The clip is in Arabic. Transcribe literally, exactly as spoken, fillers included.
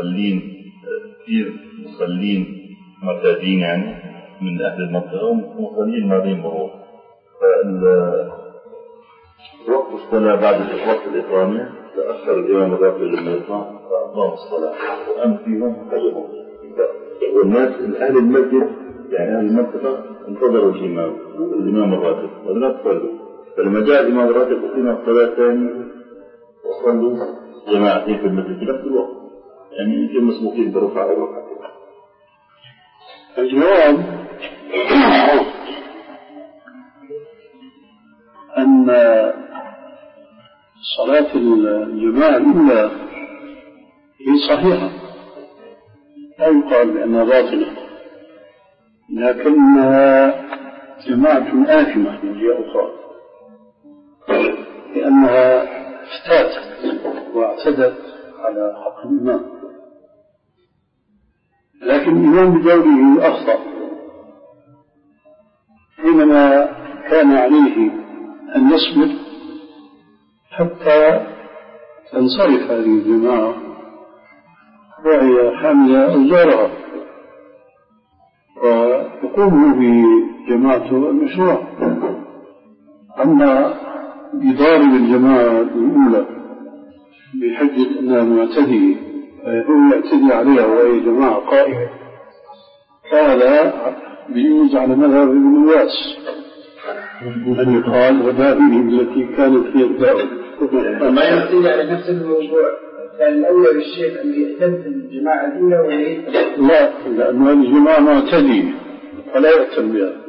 مصلين كثير مصلين معتادين يعني من أهل المنطقة ومصلين ما بين مرور. وقت الصلاة بعد وقت الإقامة تأخر الإمام الراتب لما يقام فأقام الصلاة وأم فيهم خيرهم. والناس أهل المسجد يعني أهل المنطقة انتظروا الإمام الإمام الراتب ولا تصلوا، فلما جاء الإمام الراتب أقيم الصلاة ثانية وصلوا جماعتين في المسجد في نفس الوقت، يعني يمكن مسبوقين برفع الوقت. الجواب أن صلاة الجماعة الأولى هي صحيحة لا يقال بأنها باطلة، لكنها جماعة آثمة من جهة أخرى لأنها افتاتت واعتدت على حق الإمام، لكن الإمام بدوره أخطأ حينما كان عليه أن يصبر حتى تنصرف هذه الجماعة وهي حاملة أوزارها ويقوم بجماعته المشروع. أما يضارب الجماعة الأولى بحجة أنها معتدية فيقول يعتدي عليها وهي جماعة قائمة، هذا بيجوز على مذهب ابن واس أن يقال وذابهم التي كانت هي الدعوة. ما يعتدي على نفس الموضوع كان الأولى للشيخ أن يهتم بالجماعة الأولى ولا لا، لأن هذه الجماعة معتدية فلا يهتم بها.